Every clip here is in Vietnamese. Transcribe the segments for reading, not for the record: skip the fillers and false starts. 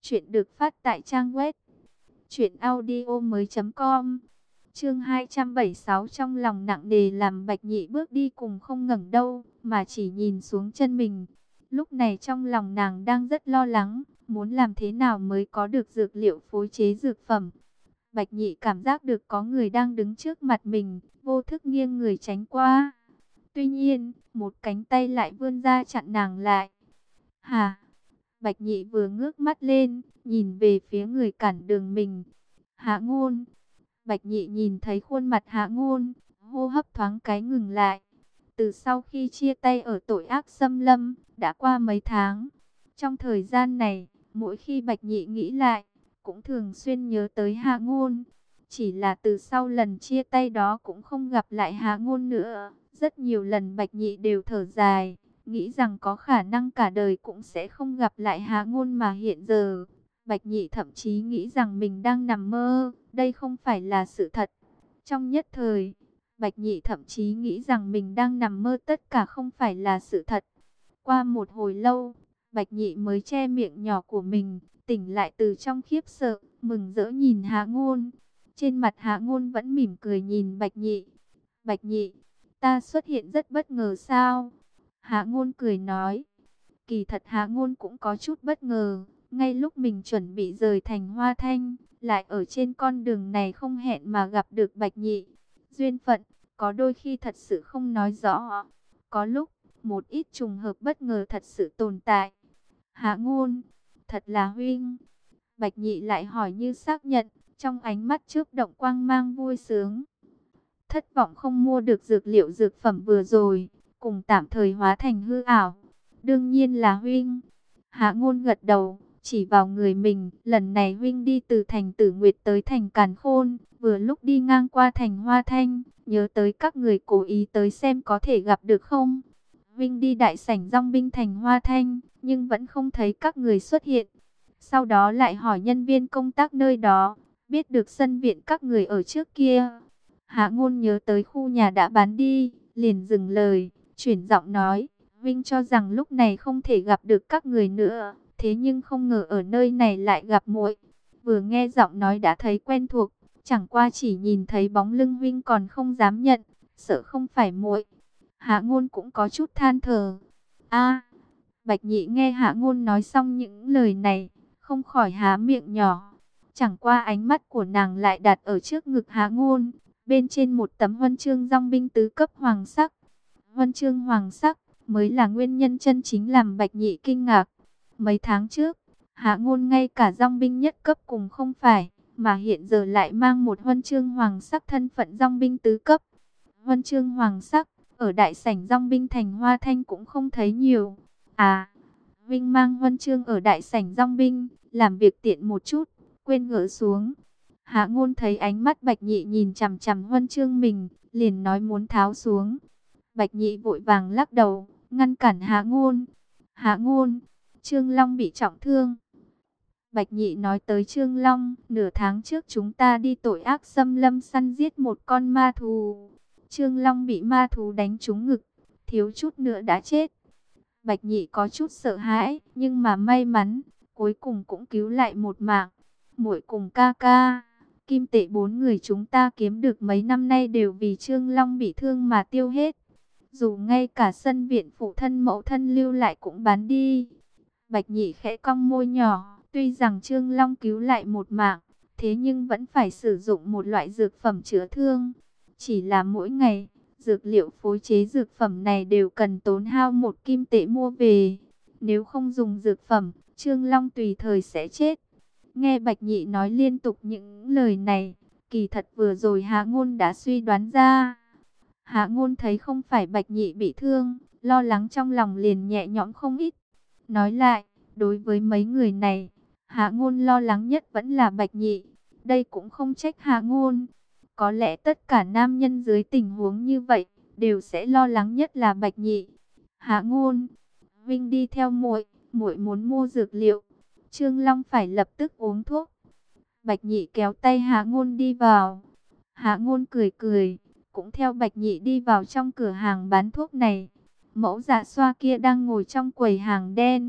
Chuyện được phát tại trang web truyệnaudiomoi.com. Chương 276 trong lòng nặng nề làm Bạch Nhị bước đi cùng không ngẩng đâu, mà chỉ nhìn xuống chân mình. Lúc này trong lòng nàng đang rất lo lắng, muốn làm thế nào mới có được dược liệu phối chế dược phẩm. Bạch Nhị cảm giác được có người đang đứng trước mặt mình, vô thức nghiêng người tránh qua. Tuy nhiên, một cánh tay lại vươn ra chặn nàng lại. Hả? Bạch Nhị vừa ngước mắt lên, nhìn về phía người cản đường mình. Hạ Ngôn. Bạch Nhị nhìn thấy khuôn mặt Hạ Ngôn, hô hấp thoáng cái ngừng lại. Từ sau khi chia tay ở tội ác xâm lâm, đã qua mấy tháng. Trong thời gian này, mỗi khi Bạch Nhị nghĩ lại, cũng thường xuyên nhớ tới Hạ Ngôn. Chỉ là từ sau lần chia tay đó cũng không gặp lại Hạ Ngôn nữa. Rất nhiều lần Bạch Nhị đều thở dài, nghĩ rằng có khả năng cả đời cũng sẽ không gặp lại Hạ Ngôn, mà hiện giờ Bạch Nhị thậm chí nghĩ rằng mình đang nằm mơ, đây không phải là sự thật. Trong nhất thời, Bạch Nhị thậm chí nghĩ rằng mình đang nằm mơ, tất cả không phải là sự thật. Qua một hồi lâu, Bạch Nhị mới che miệng nhỏ của mình, tỉnh lại từ trong khiếp sợ, mừng rỡ nhìn Hạ Ngôn. Trên mặt Hạ Ngôn vẫn mỉm cười nhìn Bạch Nhị. Bạch Nhị, ta xuất hiện rất bất ngờ sao? Hạ Ngôn cười nói. Kỳ thật Hạ Ngôn cũng có chút bất ngờ. Ngay lúc mình chuẩn bị rời thành Hoa Thanh, lại ở trên con đường này không hẹn mà gặp được Bạch Nhị. Duyên phận, có đôi khi thật sự không nói rõ. Có lúc, một ít trùng hợp bất ngờ thật sự tồn tại. Hạ Ngôn, thật là huynh. Bạch Nhị lại hỏi như xác nhận, trong ánh mắt chớp động quang mang vui sướng. Thất vọng không mua được dược liệu dược phẩm vừa rồi, cùng tạm thời hóa thành hư ảo. Đương nhiên là huynh. Hạ Ngôn gật đầu, chỉ vào người mình. Lần này huynh đi từ thành Tử Nguyệt tới thành Càn Khôn, vừa lúc đi ngang qua thành Hoa Thanh, nhớ tới các người cố ý tới xem có thể gặp được không. Huynh đi đại sảnh dong binh thành Hoa Thanh, nhưng vẫn không thấy các người xuất hiện. Sau đó lại hỏi nhân viên công tác nơi đó, biết được sân viện các người ở trước kia. Hạ Ngôn nhớ tới khu nhà đã bán đi, liền dừng lời, chuyển giọng nói, Vinh cho rằng lúc này không thể gặp được các người nữa, thế nhưng không ngờ ở nơi này lại gặp muội. Vừa nghe giọng nói đã thấy quen thuộc, chẳng qua chỉ nhìn thấy bóng lưng Vinh còn không dám nhận, sợ không phải muội. Hạ Ngôn cũng có chút than thở. A, Bạch Nhị nghe Hạ Ngôn nói xong những lời này, không khỏi há miệng nhỏ. Chẳng qua ánh mắt của nàng lại đặt ở trước ngực Hạ Ngôn. Bên trên một tấm huân chương dong binh tứ cấp hoàng sắc. Huân chương hoàng sắc mới là nguyên nhân chân chính làm Bạch Nhị kinh ngạc. Mấy tháng trước, Hạ Ngôn ngay cả dong binh nhất cấp cùng không phải, mà hiện giờ lại mang một huân chương hoàng sắc thân phận dong binh tứ cấp. Huân chương hoàng sắc, ở đại sảnh dong binh thành Hoa Thanh cũng không thấy nhiều. À, Vinh mang huân chương ở đại sảnh dong binh, làm việc tiện một chút, quên gỡ xuống. Hạ Ngôn thấy ánh mắt Bạch Nhị nhìn chằm chằm huân chương mình, liền nói muốn tháo xuống. Bạch Nhị vội vàng lắc đầu, ngăn cản Hạ Ngôn. Hạ Ngôn, Trương Long bị trọng thương. Bạch Nhị nói tới Trương Long, nửa tháng trước chúng ta đi tội ác xâm lâm săn giết một con ma thú. Trương Long bị ma thú đánh trúng ngực, thiếu chút nữa đã chết. Bạch Nhị có chút sợ hãi, nhưng mà may mắn, cuối cùng cũng cứu lại một mạng. Muội cùng ca ca, kim tệ 4 người chúng ta kiếm được mấy năm nay đều vì Trương Long bị thương mà tiêu hết. Dù ngay cả sân viện phụ thân mẫu thân lưu lại cũng bán đi. Bạch Nhị khẽ cong môi nhỏ, tuy rằng Trương Long cứu lại một mạng, thế nhưng vẫn phải sử dụng một loại dược phẩm chữa thương. Chỉ là mỗi ngày, dược liệu phối chế dược phẩm này đều cần tốn hao 1 kim tệ mua về. Nếu không dùng dược phẩm, Trương Long tùy thời sẽ chết. Nghe Bạch Nhị nói liên tục những lời này, kỳ thật vừa rồi Hạ Ngôn đã suy đoán ra. Hạ Ngôn thấy không phải Bạch Nhị bị thương, lo lắng trong lòng liền nhẹ nhõm không ít. Nói lại, đối với mấy người này, Hạ Ngôn lo lắng nhất vẫn là Bạch Nhị. Đây cũng không trách Hạ Ngôn. Có lẽ tất cả nam nhân dưới tình huống như vậy, đều sẽ lo lắng nhất là Bạch Nhị. Hạ Ngôn, Vinh đi theo muội, muội muốn mua dược liệu. Trương Long phải lập tức uống thuốc. Bạch Nhị kéo tay Hạ Ngôn đi vào. Hạ Ngôn cười cười, cũng theo Bạch Nhị đi vào trong cửa hàng bán thuốc này. Mẫu Dạ Xoa kia đang ngồi trong quầy hàng đen.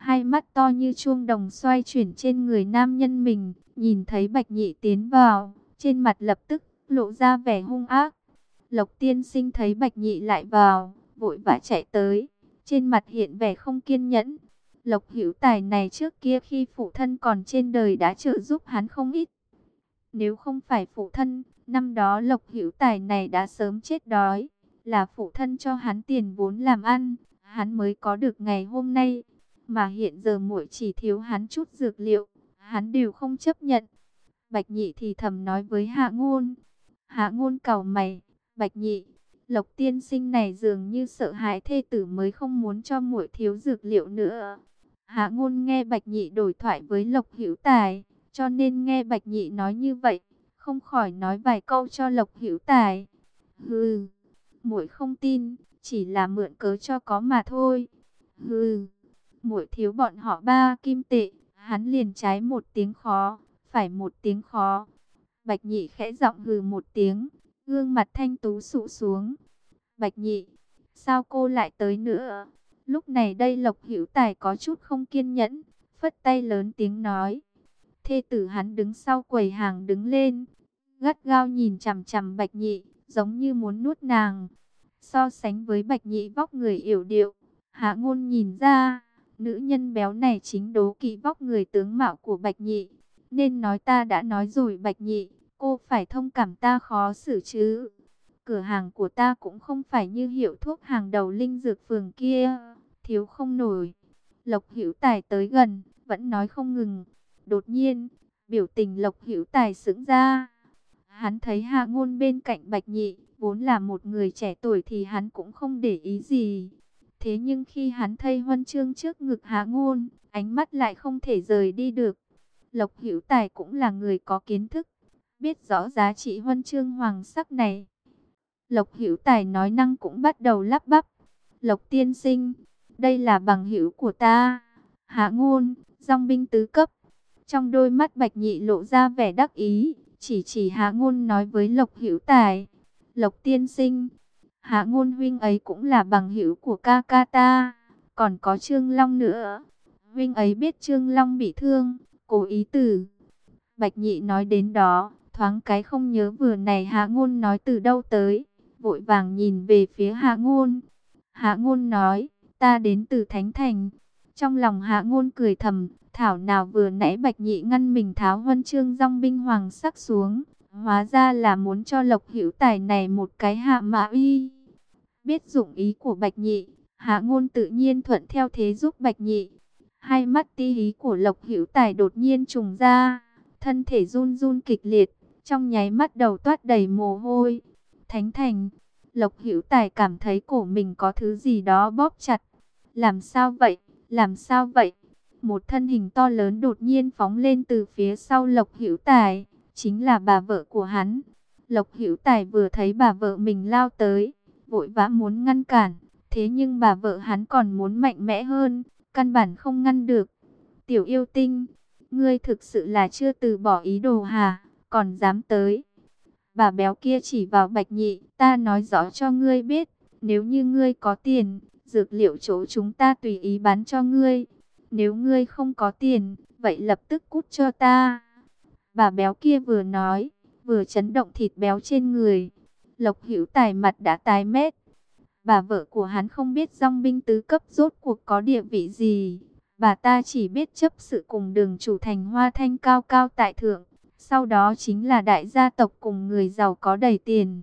Hai mắt to như chuông đồng xoay chuyển trên người nam nhân mình, nhìn thấy Bạch Nhị tiến vào, trên mặt lập tức lộ ra vẻ hung ác. Lộc tiên sinh thấy Bạch Nhị lại vào, vội vã chạy tới, trên mặt hiện vẻ không kiên nhẫn. Lộc Hữu Tài này trước kia khi phụ thân còn trên đời đã trợ giúp hắn không ít. Nếu không phải phụ thân, năm đó Lộc Hữu Tài này đã sớm chết đói. Là phụ thân cho hắn tiền vốn làm ăn, hắn mới có được ngày hôm nay. Mà hiện giờ muội chỉ thiếu hắn chút dược liệu, hắn đều không chấp nhận. Bạch Nhị thì thầm nói với Hạ Ngôn. Hạ Ngôn cau mày, Bạch Nhị, Lộc tiên sinh này dường như sợ hãi thê tử mới không muốn cho muội thiếu dược liệu nữa. Hạ Ngôn nghe Bạch Nhị đổi thoại với Lộc Hữu Tài, cho nên nghe Bạch Nhị nói như vậy, không khỏi nói vài câu cho Lộc Hữu Tài. Hừ, muội không tin, chỉ là mượn cớ cho có mà thôi. Hừ, muội thiếu bọn họ 3 kim tệ, hắn liền trái một tiếng khó, phải một tiếng khó. Bạch Nhị khẽ giọng hừ một tiếng, gương mặt thanh tú sụ xuống. Bạch Nhị, sao cô lại tới nữa? Lúc này đây Lộc Hữu Tài có chút không kiên nhẫn, phất tay lớn tiếng nói. Thê tử hắn đứng sau quầy hàng đứng lên, gắt gao nhìn chằm chằm Bạch Nhị, giống như muốn nuốt nàng. So sánh với Bạch Nhị vóc người yểu điệu, Hạ Ngôn nhìn ra, nữ nhân béo này chính đố kỵ vóc người tướng mạo của Bạch Nhị. Nên nói ta đã nói rồi Bạch Nhị, cô phải thông cảm ta khó xử chứ. Cửa hàng của ta cũng không phải như hiệu thuốc hàng đầu linh dược phường kia, thiếu không nổi. Lộc Hữu Tài tới gần, vẫn nói không ngừng. Đột nhiên, biểu tình Lộc Hữu Tài sững ra. Hắn thấy Hạ Ngôn bên cạnh Bạch Nhị, vốn là một người trẻ tuổi thì hắn cũng không để ý gì. Thế nhưng khi hắn thấy huân chương trước ngực Hạ Ngôn, ánh mắt lại không thể rời đi được. Lộc Hữu Tài cũng là người có kiến thức, biết rõ giá trị huân chương hoàng sắc này. Lộc Hữu Tài nói năng cũng bắt đầu lắp bắp. Lộc tiên sinh, đây là bằng hữu của ta. Hạ Ngôn, dòng binh tứ cấp. Trong đôi mắt Bạch Nhị lộ ra vẻ đắc ý, chỉ Hạ Ngôn nói với Lộc Hữu Tài. Lộc tiên sinh, Hạ Ngôn huynh ấy cũng là bằng hữu của ca ca ta. Còn có Trương Long nữa. Huynh ấy biết Trương Long bị thương, cố ý tử. Bạch Nhị nói đến đó, thoáng cái không nhớ vừa này Hạ Ngôn nói từ đâu tới, vội vàng nhìn về phía Hạ Ngôn. Hạ Ngôn nói, ta đến từ Thánh Thành. Trong lòng Hạ Ngôn cười thầm, thảo nào vừa nãy Bạch Nhị ngăn mình tháo huân chương dòng binh hoàng sắc xuống, hóa ra là muốn cho Lộc Hữu Tài này một cái hạ mã uy. Biết dụng ý của Bạch Nhị, Hạ Ngôn tự nhiên thuận theo thế giúp Bạch Nhị. Hai mắt ti hí của Lộc Hữu Tài đột nhiên trùng ra, thân thể run run kịch liệt, trong nháy mắt đầu toát đầy mồ hôi. Thánh Thành, Lộc Hữu Tài cảm thấy cổ mình có thứ gì đó bóp chặt. Làm sao vậy? Làm sao vậy? Một thân hình to lớn đột nhiên phóng lên từ phía sau Lộc Hữu Tài, chính là bà vợ của hắn. Lộc Hữu Tài vừa thấy bà vợ mình lao tới, vội vã muốn ngăn cản, thế nhưng bà vợ hắn còn muốn mạnh mẽ hơn, căn bản không ngăn được. Tiểu yêu tinh, ngươi thực sự là chưa từ bỏ ý đồ hả? Còn dám tới? Bà béo kia chỉ vào Bạch Nhị, ta nói rõ cho ngươi biết, nếu như ngươi có tiền, dược liệu chỗ chúng ta tùy ý bán cho ngươi. Nếu ngươi không có tiền, vậy lập tức cút cho ta. Bà béo kia vừa nói, vừa chấn động thịt béo trên người. Lộc Hữu Tài mặt đã tái mét. Bà vợ của hắn không biết dòng binh tứ cấp rốt cuộc có địa vị gì. Bà ta chỉ biết chấp sự cùng đường chủ thành Hoa Thanh cao cao tại thượng. Sau đó chính là đại gia tộc cùng người giàu có đầy tiền.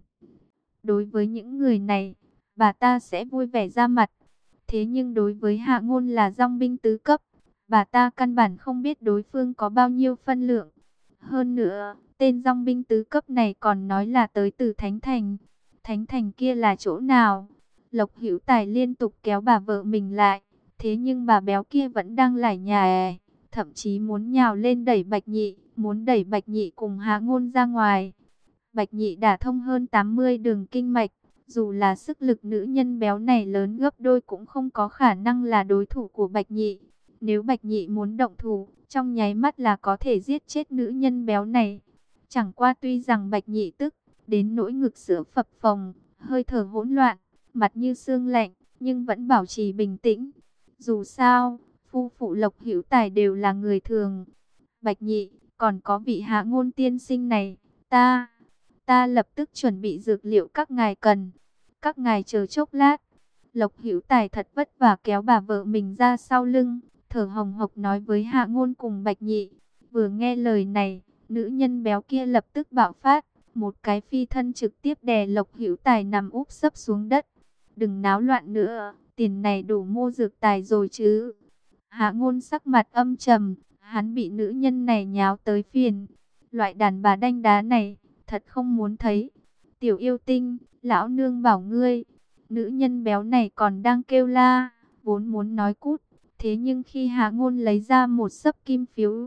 Đối với những người này, bà ta sẽ vui vẻ ra mặt. Thế nhưng đối với Hạ Ngôn là dòng binh tứ cấp, bà ta căn bản không biết đối phương có bao nhiêu phân lượng. Hơn nữa, tên dòng binh tứ cấp này còn nói là tới từ Thánh Thành. Thánh Thành kia là chỗ nào? Lộc Hữu Tài liên tục kéo bà vợ mình lại. Thế nhưng bà béo kia vẫn đang lải nhải, thậm chí muốn nhào lên đẩy Bạch Nhị, muốn đẩy Bạch Nhị cùng Hạ Ngôn ra ngoài. Bạch Nhị đả thông hơn 80 đường kinh mạch, dù là sức lực nữ nhân béo này lớn gấp đôi cũng không có khả năng là đối thủ của Bạch Nhị. Nếu Bạch Nhị muốn động thủ, trong nháy mắt là có thể giết chết nữ nhân béo này. Chẳng qua tuy rằng Bạch Nhị tức đến nỗi ngực sữa phập phồng, hơi thở hỗn loạn, mặt như xương lạnh, nhưng vẫn bảo trì bình tĩnh. Dù sao, phu phụ Lộc Hữu Tài đều là người thường. Bạch Nhị, còn có vị Hạ Ngôn tiên sinh này, ta lập tức chuẩn bị dược liệu các ngài cần. Các ngài chờ chốc lát. Lộc Hữu Tài thật vất vả kéo bà vợ mình ra sau lưng, thở hồng hộc nói với Hạ Ngôn cùng Bạch Nhị. Vừa nghe lời này, nữ nhân béo kia lập tức bạo phát, một cái phi thân trực tiếp đè Lộc Hữu Tài nằm úp sấp xuống đất. Đừng náo loạn nữa, tiền này đủ mua dược tài rồi chứ. Hạ Ngôn sắc mặt âm trầm, hắn bị nữ nhân này nháo tới phiền. Loại đàn bà đanh đá này, thật không muốn thấy. Tiểu yêu tinh, lão nương bảo ngươi. Nữ nhân béo này còn đang kêu la, vốn muốn nói cút. Thế nhưng khi Hạ Ngôn lấy ra một xấp kim phiếu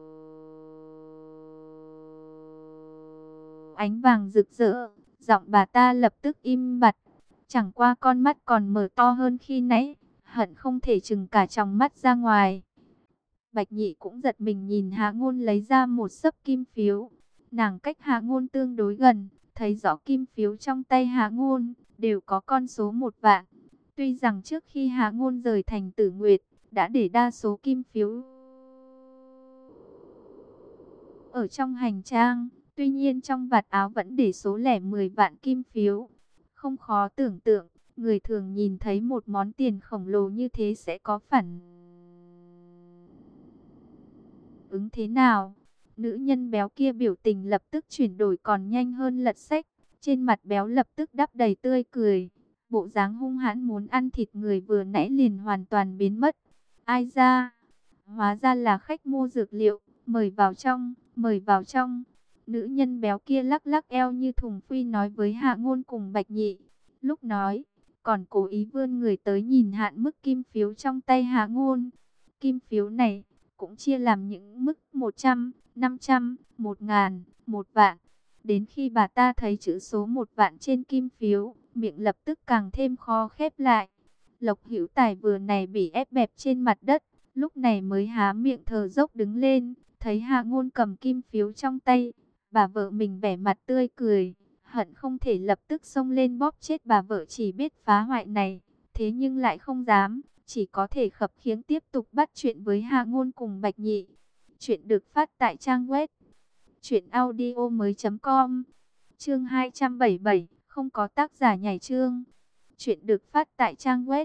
ánh vàng rực rỡ, giọng bà ta lập tức im bặt. Chẳng qua con mắt còn mở to hơn khi nãy, hận không thể trừng cả tròng mắt ra ngoài. Bạch Nhị cũng giật mình nhìn Hạ Ngôn lấy ra một xấp kim phiếu. Nàng cách Hạ Ngôn tương đối gần, thấy rõ kim phiếu trong tay Hạ Ngôn đều có con số 1 vạn. Tuy rằng trước khi Hạ Ngôn rời thành Tử Nguyệt, đã để đa số kim phiếu ở trong hành trang, tuy nhiên trong vạt áo vẫn để số lẻ 10 vạn kim phiếu. Không khó tưởng tượng, người thường nhìn thấy một món tiền khổng lồ như thế sẽ có phản ứng thế nào. Nữ nhân béo kia biểu tình lập tức chuyển đổi còn nhanh hơn lật sách. Trên mặt béo lập tức đắp đầy tươi cười. Bộ dáng hung hãn muốn ăn thịt người vừa nãy liền hoàn toàn biến mất. Ai ra? Hóa ra là khách mua dược liệu. Mời vào trong, mời vào trong. Nữ nhân béo kia lắc lắc eo như thùng phi nói với Hạ Ngôn cùng Bạch Nhị. Lúc nói, còn cố ý vươn người tới nhìn hạn mức kim phiếu trong tay Hạ Ngôn. Kim phiếu này cũng chia làm những mức 100, 500, 1000, 1 vạn. Đến khi bà ta thấy chữ số 1 vạn trên kim phiếu, miệng lập tức càng thêm khó khép lại. Lộc Hữu Tài vừa này bị ép bẹp trên mặt đất, lúc này mới há miệng thở dốc đứng lên, thấy Hạ Ngôn cầm kim phiếu trong tay, bà vợ mình vẻ mặt tươi cười, hận không thể lập tức xông lên bóp chết bà vợ chỉ biết phá hoại này, thế nhưng lại không dám, chỉ có thể khập khiễng tiếp tục bắt chuyện với Hạ Ngôn cùng Bạch Nhị. Chuyện được phát tại trang web truyệnaudiomoi.com. Chương 277, không có tác giả nhảy chương. Chuyện được phát tại trang web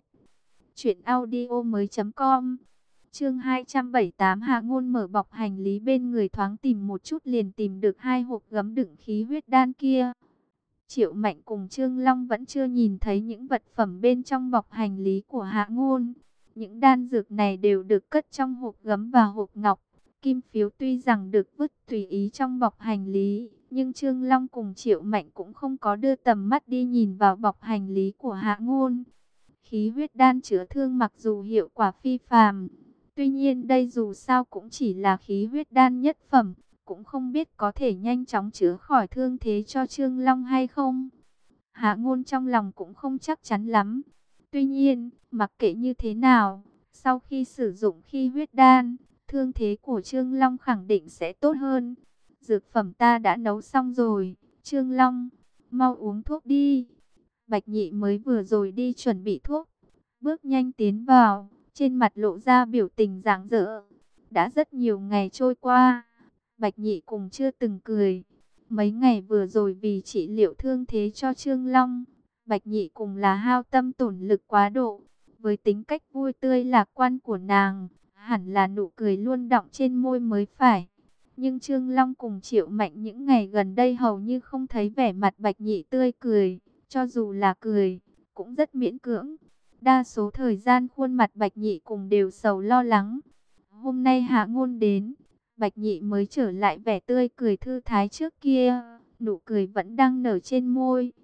truyệnaudiomoi.com. Chương 278, Hạ Ngôn mở bọc hành lý bên người thoáng tìm một chút liền tìm được 2 hộp gấm đựng khí huyết đan kia. Triệu Mạnh cùng Trương Long vẫn chưa nhìn thấy những vật phẩm bên trong bọc hành lý của Hạ Ngôn. Những đan dược này đều được cất trong hộp gấm và hộp ngọc. Kim phiếu tuy rằng được vứt tùy ý trong bọc hành lý, nhưng Trương Long cùng Triệu Mạnh cũng không có đưa tầm mắt đi nhìn vào bọc hành lý của Hạ Ngôn. Khí huyết đan chữa thương mặc dù hiệu quả phi phàm, tuy nhiên đây dù sao cũng chỉ là khí huyết đan nhất phẩm, cũng không biết có thể nhanh chóng chữa khỏi thương thế cho Trương Long hay không. Hạ Ngôn trong lòng cũng không chắc chắn lắm. Tuy nhiên, mặc kệ như thế nào, sau khi sử dụng khí huyết đan, thương thế của Trương Long khẳng định sẽ tốt hơn. Dược phẩm ta đã nấu xong rồi, Trương Long, mau uống thuốc đi. Bạch Nhị mới vừa rồi đi chuẩn bị thuốc, bước nhanh tiến vào, trên mặt lộ ra biểu tình rạng rỡ. Đã rất nhiều ngày trôi qua, Bạch Nhị cùng chưa từng cười. Mấy ngày vừa rồi vì trị liệu thương thế cho Trương Long, Bạch Nhị cùng là hao tâm tổn lực quá độ. Với tính cách vui tươi lạc quan của nàng, hẳn là nụ cười luôn đọng trên môi mới phải. Nhưng Trương Long cùng Triệu Mạnh những ngày gần đây hầu như không thấy vẻ mặt Bạch Nhị tươi cười, cho dù là cười, cũng rất miễn cưỡng. Đa số thời gian khuôn mặt Bạch Nhị cùng đều sầu lo lắng. Hôm nay Hạ Ngôn đến, Bạch Nhị mới trở lại vẻ tươi cười thư thái trước kia, nụ cười vẫn đang nở trên môi.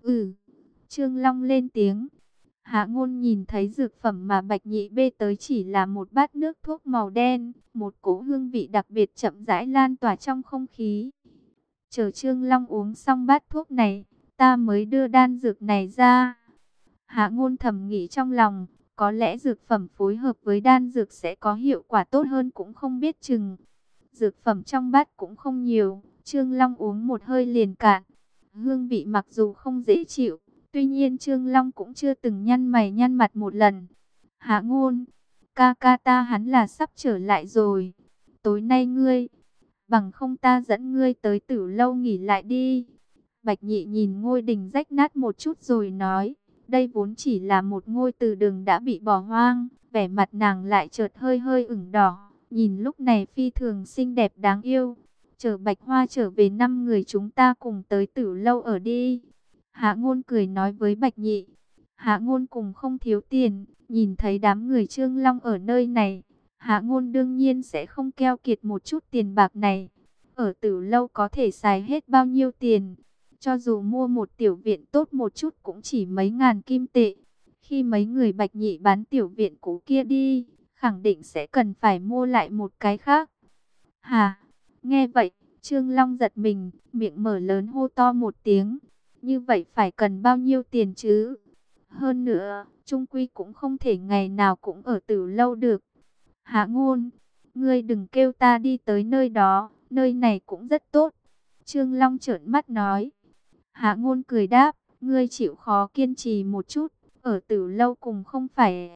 Trương Long lên tiếng. Hạ Ngôn nhìn thấy dược phẩm mà Bạch Nhị bê tới chỉ là một bát nước thuốc màu đen, một cỗ hương vị đặc biệt chậm rãi lan tỏa trong không khí. Chờ Trương Long uống xong bát thuốc này, ta mới đưa đan dược này ra. Hạ Ngôn thầm nghĩ trong lòng, có lẽ dược phẩm phối hợp với đan dược sẽ có hiệu quả tốt hơn cũng không biết chừng. Dược phẩm trong bát cũng không nhiều, Trương Long uống một hơi liền cạn. Hương vị mặc dù không dễ chịu, tuy nhiên Trương Long cũng chưa từng nhăn mày nhăn mặt một lần. Hạ Ngôn, ca ca ta hắn là sắp trở lại rồi. Tối nay ngươi, bằng không ta dẫn ngươi tới Tử Lâu nghỉ lại đi. Bạch Nhị nhìn ngôi đình rách nát một chút rồi nói, đây vốn chỉ là một ngôi từ đường đã bị bỏ hoang, vẻ mặt nàng lại chợt hơi hơi ửng đỏ, nhìn lúc này phi thường xinh đẹp đáng yêu. Chờ Bạch Hoa trở về 5 người chúng ta cùng tới Tử Lâu ở đi. Hạ Ngôn cười nói với Bạch Nhị. Hạ Ngôn cùng không thiếu tiền, nhìn thấy đám người Trương Long ở nơi này, Hạ Ngôn đương nhiên sẽ không keo kiệt một chút tiền bạc này. Ở Tử Lâu có thể xài hết bao nhiêu tiền, cho dù mua một tiểu viện tốt một chút cũng chỉ mấy ngàn kim tệ. Khi mấy người Bạch Nhị bán tiểu viện cũ kia đi, khẳng định sẽ cần phải mua lại một cái khác. Hà, nghe vậy, Trương Long giật mình, miệng mở lớn hô to một tiếng. Như vậy phải cần bao nhiêu tiền chứ? Hơn nữa, chung quy cũng không thể ngày nào cũng ở Tử Lâu được. Hạ Ngôn, ngươi đừng kêu ta đi tới nơi đó, nơi này cũng rất tốt. Trương Long trợn mắt nói. Hạ Ngôn cười đáp, ngươi chịu khó kiên trì một chút, ở Tử Lâu cùng không phải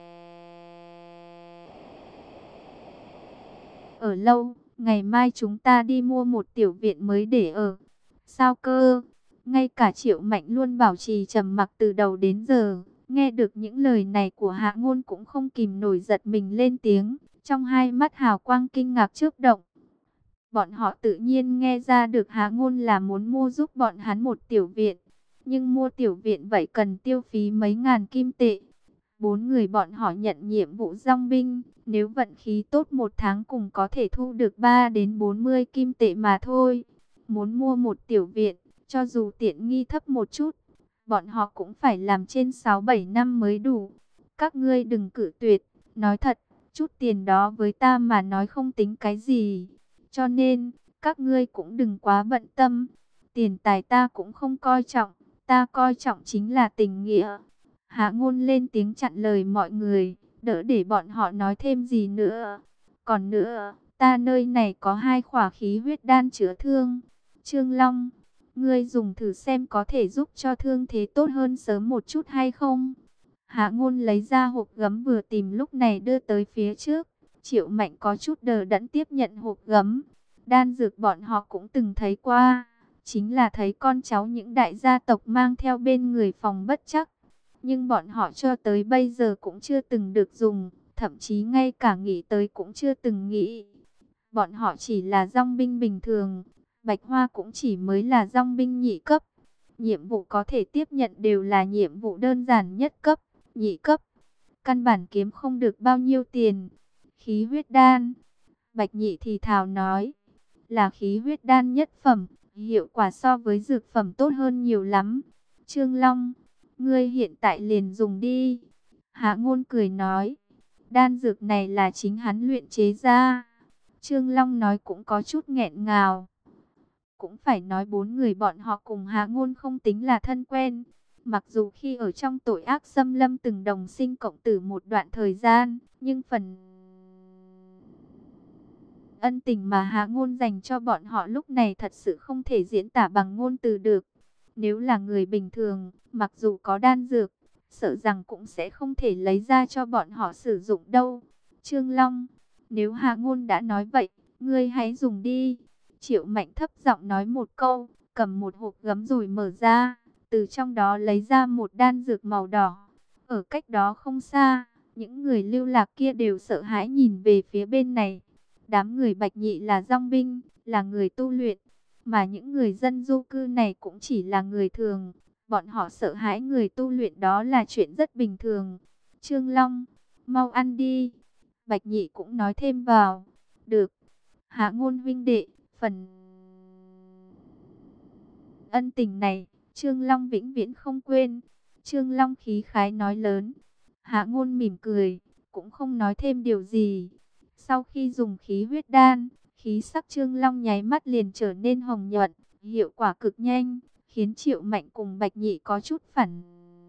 ở lâu, ngày mai chúng ta đi mua một tiểu viện mới để ở. Sao cơ? Ngay cả Triệu Mạnh luôn bảo trì trầm mặc từ đầu đến giờ, nghe được những lời này của Hạ Ngôn cũng không kìm nổi giật mình lên tiếng, trong hai mắt hào quang kinh ngạc chớp động. Bọn họ tự nhiên nghe ra được Hạ Ngôn là muốn mua giúp bọn hắn một tiểu viện, nhưng mua tiểu viện vậy cần tiêu phí mấy ngàn kim tệ. 4 người bọn họ nhận nhiệm vụ dòng binh, nếu vận khí tốt một tháng cùng có thể thu được 3 đến 40 kim tệ mà thôi. Muốn mua một tiểu viện, cho dù tiện nghi thấp một chút, bọn họ cũng phải làm trên 6-7 năm mới đủ. Các ngươi đừng cự tuyệt, nói thật, chút tiền đó với ta mà nói không tính cái gì. Cho nên, các ngươi cũng đừng quá bận tâm. Tiền tài ta cũng không coi trọng, ta coi trọng chính là tình nghĩa. Hạ Ngôn lên tiếng chặn lời mọi người, đỡ để bọn họ nói thêm gì nữa. Còn nữa, ta nơi này có 2 khỏa khí huyết đan chữa thương. Trương Long, ngươi dùng thử xem có thể giúp cho thương thế tốt hơn sớm một chút hay không? Hạ Ngôn lấy ra hộp gấm vừa tìm lúc này đưa tới phía trước. Triệu Mạnh có chút đờ đẫn tiếp nhận hộp gấm. Đan dược bọn họ cũng từng thấy qua, chính là thấy con cháu những đại gia tộc mang theo bên người phòng bất chắc. Nhưng bọn họ cho tới bây giờ cũng chưa từng được dùng, thậm chí ngay cả nghĩ tới cũng chưa từng nghĩ. Bọn họ chỉ là dòng binh bình thường, Bạch Hoa cũng chỉ mới là dòng binh nhị cấp. Nhiệm vụ có thể tiếp nhận đều là nhiệm vụ đơn giản nhất cấp, nhị cấp. Căn bản kiếm không được bao nhiêu tiền. Khí huyết đan, Bạch Nhị thì thào nói, là khí huyết đan nhất phẩm, hiệu quả so với dược phẩm tốt hơn nhiều lắm. Trương Long, ngươi hiện tại liền dùng đi. Hạ Ngôn cười nói, đan dược này là chính hắn luyện chế ra. Trương Long nói cũng có chút nghẹn ngào. Cũng phải nói 4 người bọn họ cùng Hạ Ngôn không tính là thân quen. Mặc dù khi ở trong tội ác xâm lâm từng đồng sinh cộng tử một đoạn thời gian, nhưng phần ân tình mà Hạ Ngôn dành cho bọn họ lúc này thật sự không thể diễn tả bằng ngôn từ được. Nếu là người bình thường, mặc dù có đan dược, sợ rằng cũng sẽ không thể lấy ra cho bọn họ sử dụng đâu. Trương Long, nếu Hạ Ngôn đã nói vậy, ngươi hãy dùng đi. Triệu Mạnh thấp giọng nói một câu, cầm một hộp gấm rồi mở ra, từ trong đó lấy ra một đan dược màu đỏ. Ở cách đó không xa, những người lưu lạc kia đều sợ hãi nhìn về phía bên này. Đám người Bạch Nhị là dòng binh, là người tu luyện, mà những người dân du cư này cũng chỉ là người thường. Bọn họ sợ hãi người tu luyện đó là chuyện rất bình thường. Trương Long, mau ăn đi. Bạch Nhị cũng nói thêm vào. Được. Hạ Ngôn huynh đệ, phần ân tình này, Trương Long vĩnh viễn không quên. Trương Long khí khái nói lớn. Hạ Ngôn mỉm cười, cũng không nói thêm điều gì. Sau khi dùng khí huyết đan, khí sắc Trương Long nháy mắt liền trở nên hồng nhuận, hiệu quả cực nhanh, khiến Triệu Mạnh cùng Bạch Nhị có chút phản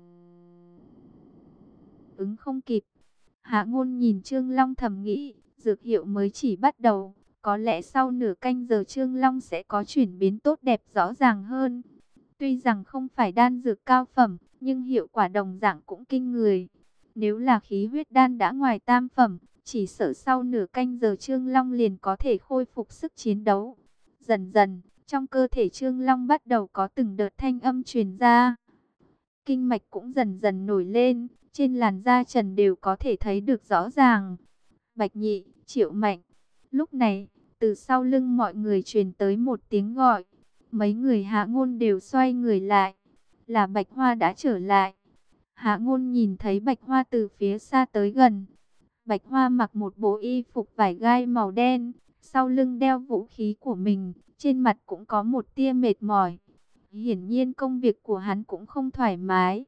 ứng không kịp. Hạ Ngôn nhìn Trương Long thầm nghĩ, dược hiệu mới chỉ bắt đầu, có lẽ sau nửa canh giờ Trương Long sẽ có chuyển biến tốt đẹp rõ ràng hơn. Tuy rằng không phải đan dược cao phẩm, nhưng hiệu quả đồng dạng cũng kinh người. Nếu là khí huyết đan đã ngoài tam phẩm, chỉ sợ sau nửa canh giờ Trương Long liền có thể khôi phục sức chiến đấu. Dần dần, trong cơ thể Trương Long bắt đầu có từng đợt thanh âm truyền ra. Kinh mạch cũng dần dần nổi lên, trên làn da trần đều có thể thấy được rõ ràng. Bạch Nhị, Triệu Mạnh. Lúc này, từ sau lưng mọi người truyền tới một tiếng gọi. Mấy người Hạ Ngôn đều xoay người lại. Là Bạch Hoa đã trở lại. Hạ Ngôn nhìn thấy Bạch Hoa từ phía xa tới gần. Bạch Hoa mặc một bộ y phục vải gai màu đen, sau lưng đeo vũ khí của mình, trên mặt cũng có một tia mệt mỏi. Hiển nhiên công việc của hắn cũng không thoải mái.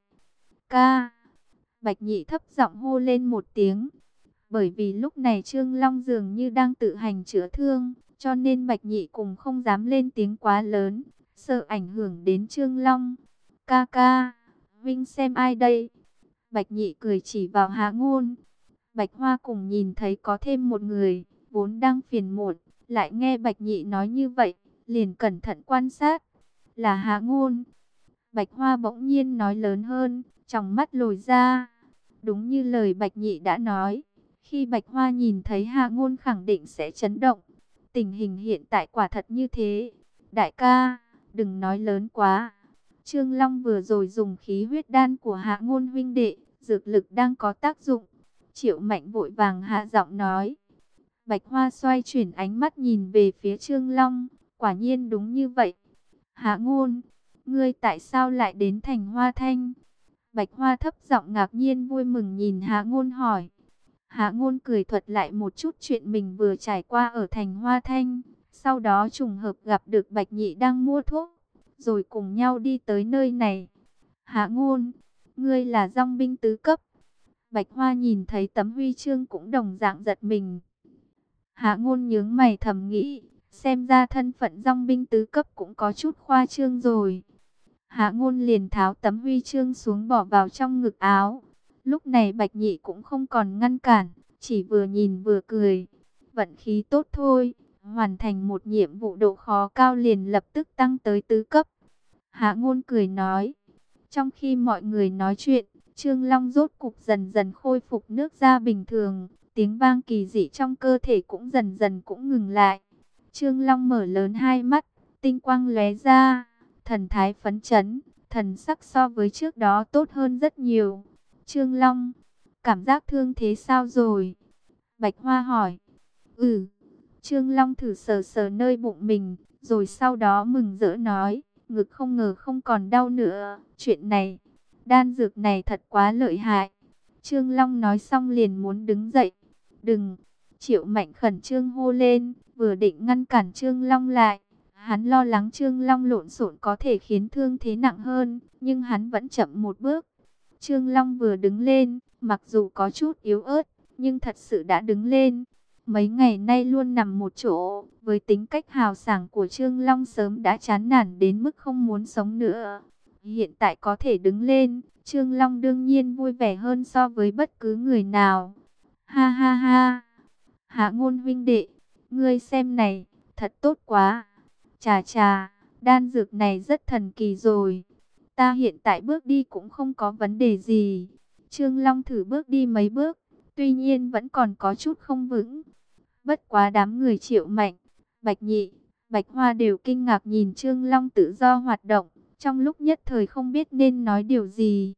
Ca! Bạch Nhị thấp giọng hô lên một tiếng. Bởi vì lúc này Trương Long dường như đang tự hành chữa thương, cho nên Bạch Nhị cũng không dám lên tiếng quá lớn, sợ ảnh hưởng đến Trương Long. Ca ca! Vinh xem ai đây? Bạch Nhị cười chỉ vào Hạ Ngôn. Bạch Hoa cùng nhìn thấy có thêm một người, vốn đang phiền muộn, lại nghe Bạch Nhị nói như vậy, liền cẩn thận quan sát. Là Hạ Ngôn. Bạch Hoa bỗng nhiên nói lớn hơn, tròng mắt lồi ra. Đúng như lời Bạch Nhị đã nói, khi Bạch Hoa nhìn thấy Hạ Ngôn khẳng định sẽ chấn động. Tình hình hiện tại quả thật như thế. Đại ca, đừng nói lớn quá. Trương Long vừa rồi dùng khí huyết đan của Hạ Ngôn huynh đệ, dược lực đang có tác dụng. Triệu Mạnh vội vàng hạ giọng nói. Bạch Hoa xoay chuyển ánh mắt nhìn về phía Trương Long, quả nhiên đúng như vậy. Hạ Ngôn, ngươi tại sao lại đến thành Hoa Thanh? Bạch Hoa thấp giọng ngạc nhiên vui mừng nhìn Hạ Ngôn hỏi. Hạ Ngôn cười thuật lại một chút chuyện mình vừa trải qua ở thành Hoa Thanh, sau đó trùng hợp gặp được Bạch Nhị đang mua thuốc, rồi cùng nhau đi tới nơi này. Hạ Ngôn, ngươi là dòng binh tứ cấp. Bạch Hoa nhìn thấy tấm huy chương cũng đồng dạng giật mình. Hạ Ngôn nhướng mày thầm nghĩ, xem ra thân phận dòng binh tứ cấp cũng có chút khoa trương rồi. Hạ Ngôn liền tháo tấm huy chương xuống bỏ vào trong ngực áo. Lúc này Bạch Nhị cũng không còn ngăn cản, chỉ vừa nhìn vừa cười. Vận khí tốt thôi, hoàn thành một nhiệm vụ độ khó cao liền lập tức tăng tới tứ cấp. Hạ Ngôn cười nói. Trong khi mọi người nói chuyện, Trương Long rốt cục dần dần khôi phục nước da bình thường, tiếng vang kỳ dị trong cơ thể cũng dần dần cũng ngừng lại. Trương Long mở lớn hai mắt, tinh quang lóe ra, thần thái phấn chấn, thần sắc so với trước đó tốt hơn rất nhiều. Trương Long, cảm giác thương thế sao rồi? Bạch Hoa hỏi. Trương Long thử sờ sờ nơi bụng mình, rồi sau đó mừng rỡ nói, ngực không ngờ không còn đau nữa. Chuyện này, đan dược này thật quá lợi hại. Trương Long nói xong liền muốn đứng dậy. Đừng! Triệu Mạnh khẩn trương hô lên, vừa định ngăn cản Trương Long lại. Hắn lo lắng Trương Long lộn xộn có thể khiến thương thế nặng hơn, nhưng hắn vẫn chậm một bước. Trương Long vừa đứng lên, mặc dù có chút yếu ớt, nhưng thật sự đã đứng lên. Mấy ngày nay luôn nằm một chỗ, với tính cách hào sảng của Trương Long sớm đã chán nản đến mức không muốn sống nữa. Hiện tại có thể đứng lên, Trương Long đương nhiên vui vẻ hơn so với bất cứ người nào. Ha ha ha! Hạ Ngôn huynh đệ, ngươi xem này, thật tốt quá. Chà chà, đan dược này rất thần kỳ rồi. Ta hiện tại bước đi cũng không có vấn đề gì. Trương Long thử bước đi mấy bước, tuy nhiên vẫn còn có chút không vững. Bất quá đám người Triệu Mạnh, Bạch Nhị, Bạch Hoa đều kinh ngạc nhìn Trương Long tự do hoạt động, trong lúc nhất thời không biết nên nói điều gì.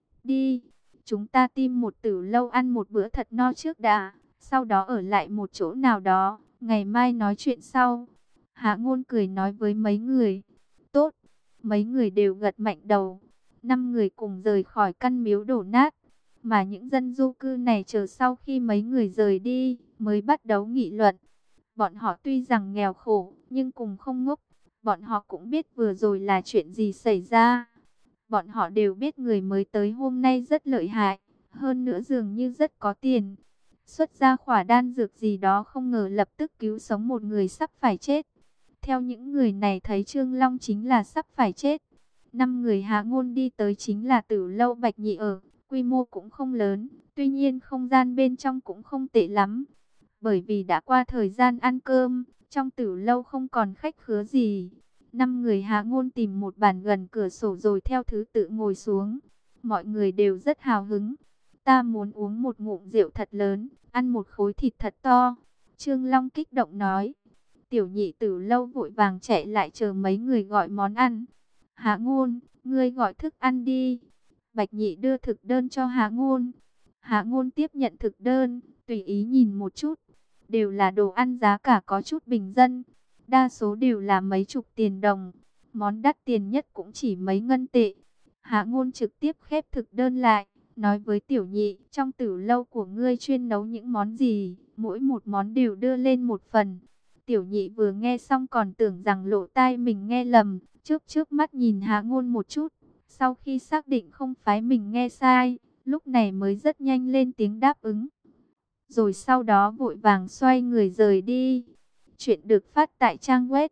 Đi, chúng ta tìm một tử lâu ăn một bữa thật no trước đã, sau đó ở lại một chỗ nào đó, ngày mai nói chuyện sau. Hạ Ngôn cười nói với mấy người. Tốt, mấy người đều gật mạnh đầu. 5 người cùng rời khỏi căn miếu đổ nát. Mà những dân du cư này chờ sau khi mấy người rời đi, mới bắt đầu nghị luận. Bọn họ tuy rằng nghèo khổ, nhưng cùng không ngốc. Bọn họ cũng biết vừa rồi là chuyện gì xảy ra. Bọn họ đều biết người mới tới hôm nay rất lợi hại. Hơn nữa dường như rất có tiền. Xuất ra khỏa đan dược gì đó không ngờ lập tức cứu sống một người sắp phải chết. Theo những người này thấy Trương Long chính là sắp phải chết. 5 người Hạ Ngôn đi tới chính là Tử lâu Bạch Nhị ở. Quy mô cũng không lớn, tuy nhiên không gian bên trong cũng không tệ lắm. Bởi vì đã qua thời gian ăn cơm, trong Tử lâu không còn khách khứa gì. 5 người Hạ Ngôn tìm một bàn gần cửa sổ rồi theo thứ tự ngồi xuống. Mọi người đều rất hào hứng. Ta muốn uống một ngụm rượu thật lớn, ăn một khối thịt thật to. Trương Long kích động nói. Tiểu nhị Tử Lâu vội vàng chạy lại chờ mấy người gọi món ăn. Hạ Ngôn, ngươi gọi thức ăn đi. Bạch nhị đưa thực đơn cho Hạ Ngôn. Hạ Ngôn tiếp nhận thực đơn, tùy ý nhìn một chút. Đều là đồ ăn giá cả có chút bình dân. Đa số đều là mấy chục tiền đồng. Món đắt tiền nhất cũng chỉ mấy ngân tệ. Hạ Ngôn trực tiếp khép thực đơn lại, nói với tiểu nhị, trong Tử Lâu của ngươi chuyên nấu những món gì, mỗi một món đều đưa lên một phần. Tiểu nhị vừa nghe xong còn tưởng rằng lỗ tai mình nghe lầm, trước mắt nhìn Hạ Ngôn một chút. Sau khi xác định không phải mình nghe sai, lúc này mới rất nhanh lên tiếng đáp ứng. Rồi sau đó vội vàng xoay người rời đi. Chuyện được phát tại trang web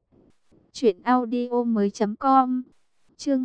truyệnaudiomoi.com. Chương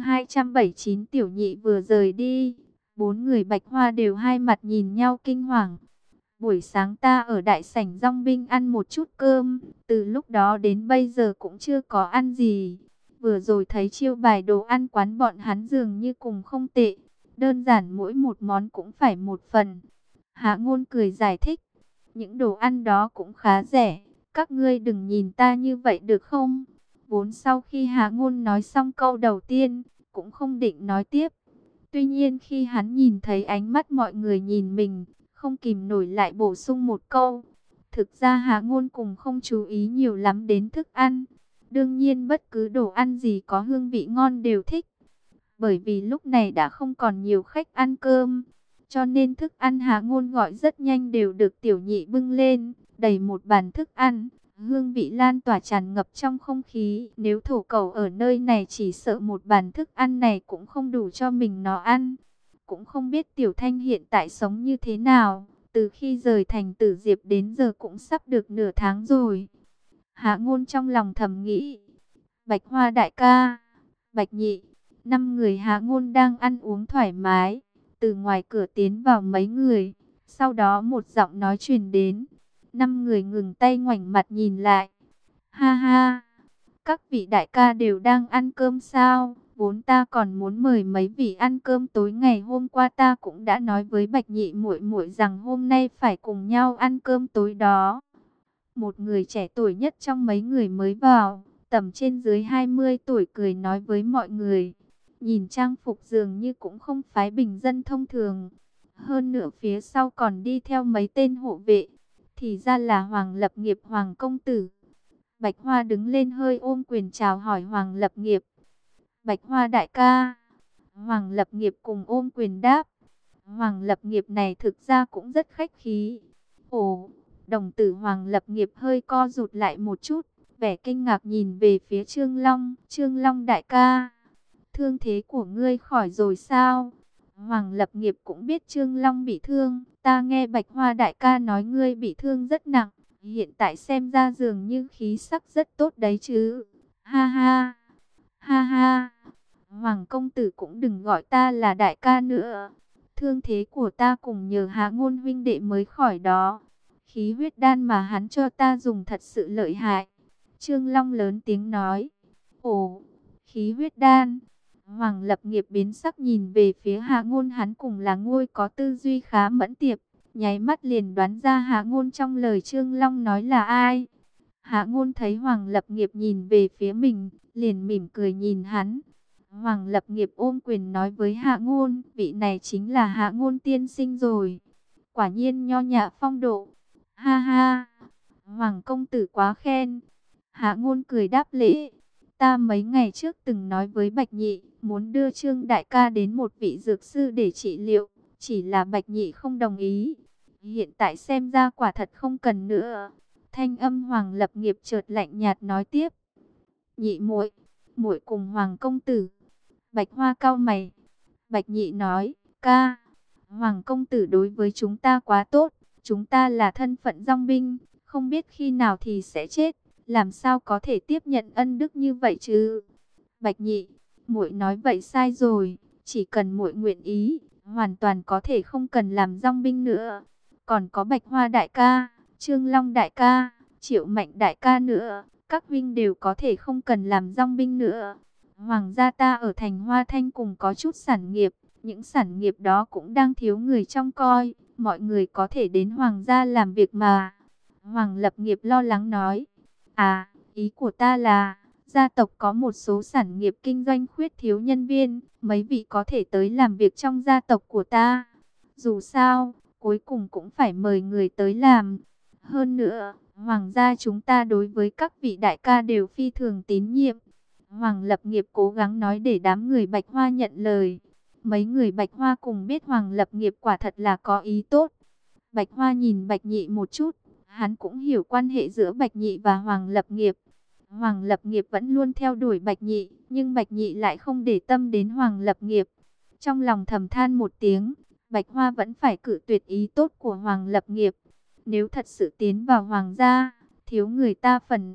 279 tiểu nhị vừa rời đi, bốn người Bạch Hoa đều hai mặt nhìn nhau kinh hoàng. Buổi sáng ta ở đại sảnh dong binh ăn một chút cơm, từ lúc đó đến bây giờ cũng chưa có ăn gì. Vừa rồi thấy chiêu bài đồ ăn quán bọn hắn dường như cùng không tệ, đơn giản mỗi một món cũng phải một phần. Hạ Ngôn cười giải thích, những đồ ăn đó cũng khá rẻ, các ngươi đừng nhìn ta như vậy được không? Vốn sau khi Hạ Ngôn nói xong câu đầu tiên, cũng không định nói tiếp. Tuy nhiên khi hắn nhìn thấy ánh mắt mọi người nhìn mình, không kìm nổi lại bổ sung một câu. Thực ra Hạ Ngôn cùng không chú ý nhiều lắm đến thức ăn. Đương nhiên bất cứ đồ ăn gì có hương vị ngon đều thích. Bởi vì lúc này đã không còn nhiều khách ăn cơm, cho nên thức ăn Hạ Ngôn gọi rất nhanh đều được tiểu nhị bưng lên, đầy một bàn thức ăn. Hương vị lan tỏa tràn ngập trong không khí. Nếu thổ cẩu ở nơi này chỉ sợ một bàn thức ăn này cũng không đủ cho mình nó ăn. Cũng không biết Tiểu Thanh hiện tại sống như thế nào. Từ khi rời thành Tử Diệp đến giờ cũng sắp được nửa tháng rồi. Hạ Ngôn trong lòng thầm nghĩ. Bạch Hoa đại ca, Bạch nhị, 5 người Hạ Ngôn đang ăn uống thoải mái. Từ ngoài cửa tiến vào mấy người. Sau đó một giọng nói truyền đến. 5 người ngừng tay ngoảnh mặt nhìn lại. Ha ha, các vị đại ca đều đang ăn cơm sao? Vốn ta còn muốn mời mấy vị ăn cơm tối, ngày hôm qua ta cũng đã nói với Bạch nhị muội muội rằng hôm nay phải cùng nhau ăn cơm tối đó. Một người trẻ tuổi nhất trong mấy người mới vào, tầm trên dưới 20 tuổi cười nói với mọi người. Nhìn trang phục dường như cũng không phái bình dân thông thường. Hơn nữa phía sau còn đi theo mấy tên hộ vệ. Thì ra là Hoàng Lập Nghiệp Hoàng công tử. Bạch Hoa đứng lên hơi ôm quyền chào hỏi Hoàng Lập Nghiệp. Bạch Hoa đại ca. Hoàng Lập Nghiệp cùng ôm quyền đáp. Hoàng Lập Nghiệp này thực ra cũng rất khách khí. Ồ, đồng tử Hoàng Lập Nghiệp hơi co rụt lại một chút, vẻ kinh ngạc nhìn về phía Trương Long. Trương Long đại ca, thương thế của ngươi khỏi rồi sao? Hoàng Lập Nghiệp cũng biết Trương Long bị thương. Ta nghe Bạch Hoa đại ca nói ngươi bị thương rất nặng. Hiện tại xem ra dường như khí sắc rất tốt đấy chứ. Ha ha, ha ha. Hoàng công tử cũng đừng gọi ta là đại ca nữa. Thương thế của ta cùng nhờ Hạ Ngôn huynh đệ mới khỏi đó. Khí huyết đan mà hắn cho ta dùng thật sự lợi hại. Trương Long lớn tiếng nói. Ồ, khí huyết đan. Hoàng Lập Nghiệp biến sắc nhìn về phía Hạ Ngôn, hắn cùng là ngôi có tư duy khá mẫn tiệp, nháy mắt liền đoán ra Hạ Ngôn trong lời Trương Long nói là ai. Hạ Ngôn thấy Hoàng Lập Nghiệp nhìn về phía mình, liền mỉm cười nhìn hắn. Hoàng Lập Nghiệp ôm quyền nói với Hạ Ngôn, vị này chính là Hạ Ngôn tiên sinh rồi. Quả nhiên nho nhã phong độ. Ha ha, Hoàng công tử quá khen. Hạ Ngôn cười đáp lễ. Ta mấy ngày trước từng nói với Bạch nhị, muốn đưa Trương đại ca đến một vị dược sư để trị liệu, chỉ là Bạch nhị không đồng ý. Hiện tại xem ra quả thật không cần nữa. Thanh âm Hoàng Lập Nghiệp chợt lạnh nhạt nói tiếp. Nhị muội, muội cùng Hoàng công tử. Bạch Hoa cau mày. Bạch nhị nói, ca, Hoàng công tử đối với chúng ta quá tốt, chúng ta là thân phận dong binh, không biết khi nào thì sẽ chết, làm sao có thể tiếp nhận ân đức như vậy chứ? Bạch nhị, muội nói vậy sai rồi, chỉ cần muội nguyện ý, hoàn toàn có thể không cần làm dong binh nữa. Còn có Bạch Hoa đại ca, Trương Long đại ca, Triệu Mạnh đại ca nữa, các huynh đều có thể không cần làm dong binh nữa. Hoàng gia ta ở thành Hoa Thanh cùng có chút sản nghiệp, những sản nghiệp đó cũng đang thiếu người trông coi, mọi người có thể đến Hoàng gia làm việc mà. Hoàng Lập Nghiệp lo lắng nói, à, ý của ta là, gia tộc có một số sản nghiệp kinh doanh khuyết thiếu nhân viên, mấy vị có thể tới làm việc trong gia tộc của ta. Dù sao, cuối cùng cũng phải mời người tới làm. Hơn nữa, Hoàng gia chúng ta đối với các vị đại ca đều phi thường tín nhiệm. Hoàng Lập Nghiệp cố gắng nói để đám người Bạch Hoa nhận lời. Mấy người Bạch Hoa cùng biết Hoàng Lập Nghiệp quả thật là có ý tốt. Bạch Hoa nhìn Bạch Nhị một chút, hắn cũng hiểu quan hệ giữa Bạch Nhị và Hoàng Lập Nghiệp. Hoàng Lập Nghiệp vẫn luôn theo đuổi Bạch Nhị, nhưng Bạch Nhị lại không để tâm đến Hoàng Lập Nghiệp. Trong lòng thầm than một tiếng, Bạch Hoa vẫn phải cự tuyệt ý tốt của Hoàng Lập Nghiệp. Nếu thật sự tiến vào Hoàng gia, thiếu người ta phần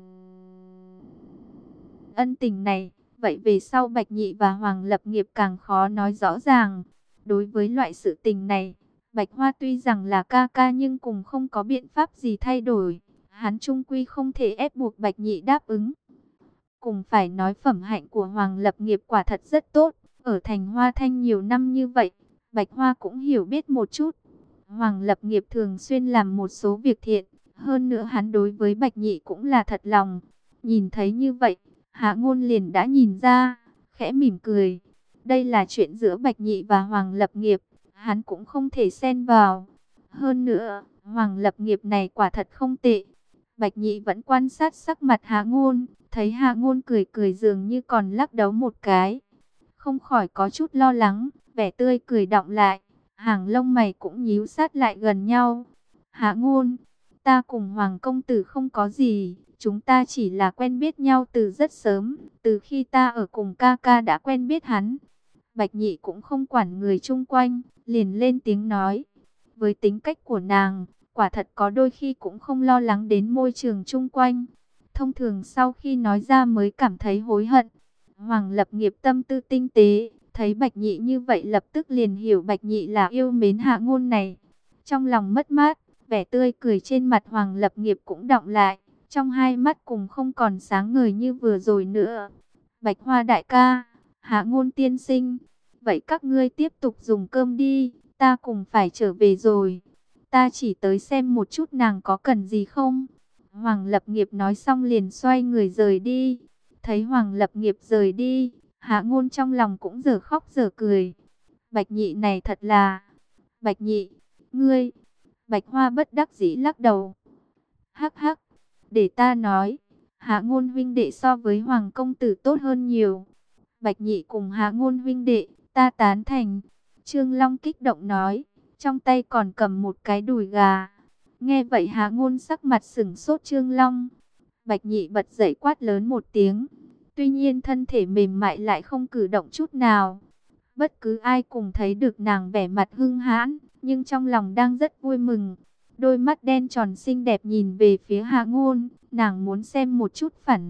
ân tình này, vậy về sau Bạch Nhị và Hoàng Lập Nghiệp càng khó nói rõ ràng. Đối với loại sự tình này, Bạch Hoa tuy rằng là ca ca nhưng cùng không có biện pháp gì thay đổi. Hắn chung quy không thể ép buộc Bạch Nhị đáp ứng. Cùng phải nói phẩm hạnh của Hoàng Lập Nghiệp quả thật rất tốt. Ở thành Hoa Thanh nhiều năm như vậy, Bạch Hoa cũng hiểu biết một chút. Hoàng Lập Nghiệp thường xuyên làm một số việc thiện. Hơn nữa hắn đối với Bạch Nhị cũng là thật lòng. Nhìn thấy như vậy, Hạ Ngôn liền đã nhìn ra, khẽ mỉm cười. Đây là chuyện giữa Bạch Nhị và Hoàng Lập Nghiệp, hắn cũng không thể xen vào. Hơn nữa, Hoàng Lập Nghiệp này quả thật không tệ. Bạch Nhị vẫn quan sát sắc mặt Hạ Ngôn, thấy Hạ Ngôn cười cười dường như còn lắc đầu một cái. Không khỏi có chút lo lắng, vẻ tươi cười đọng lại, hàng lông mày cũng nhíu sát lại gần nhau. Hạ Ngôn, ta cùng Hoàng công tử không có gì, chúng ta chỉ là quen biết nhau từ rất sớm, từ khi ta ở cùng ca ca đã quen biết hắn. Bạch Nhị cũng không quản người chung quanh, liền lên tiếng nói. Với tính cách của nàng, quả thật có đôi khi cũng không lo lắng đến môi trường chung quanh. Thông thường sau khi nói ra mới cảm thấy hối hận. Hoàng Lập Nghiệp tâm tư tinh tế, thấy Bạch Nhị như vậy lập tức liền hiểu Bạch Nhị là yêu mến Hạ Ngôn này. Trong lòng mất mát, vẻ tươi cười trên mặt Hoàng Lập Nghiệp cũng đọng lại, trong hai mắt cùng không còn sáng ngời như vừa rồi nữa. Bạch Hoa đại ca, Hạ Ngôn tiên sinh, vậy các ngươi tiếp tục dùng cơm đi, ta cùng phải trở về rồi. Ta chỉ tới xem một chút nàng có cần gì không. Hoàng Lập Nghiệp nói xong liền xoay người rời đi. Thấy Hoàng Lập Nghiệp rời đi, Hạ Ngôn trong lòng cũng dở khóc dở cười. Bạch Nhị này thật là... Bạch Nhị, ngươi... Bạch Hoa bất đắc dĩ lắc đầu. Hắc hắc, để ta nói. Hạ Ngôn huynh đệ so với Hoàng công tử tốt hơn nhiều. Bạch Nhị cùng Hạ Ngôn huynh đệ, ta tán thành. Trương Long kích động nói, trong tay còn cầm một cái đùi gà. Nghe vậy Hạ Ngôn sắc mặt sửng sốt. Trương Long. Bạch Nhị bật dậy quát lớn một tiếng. Tuy nhiên thân thể mềm mại lại không cử động chút nào. Bất cứ ai cùng thấy được nàng vẻ mặt hung hãn, nhưng trong lòng đang rất vui mừng. Đôi mắt đen tròn xinh đẹp nhìn về phía Hạ Ngôn, nàng muốn xem một chút phản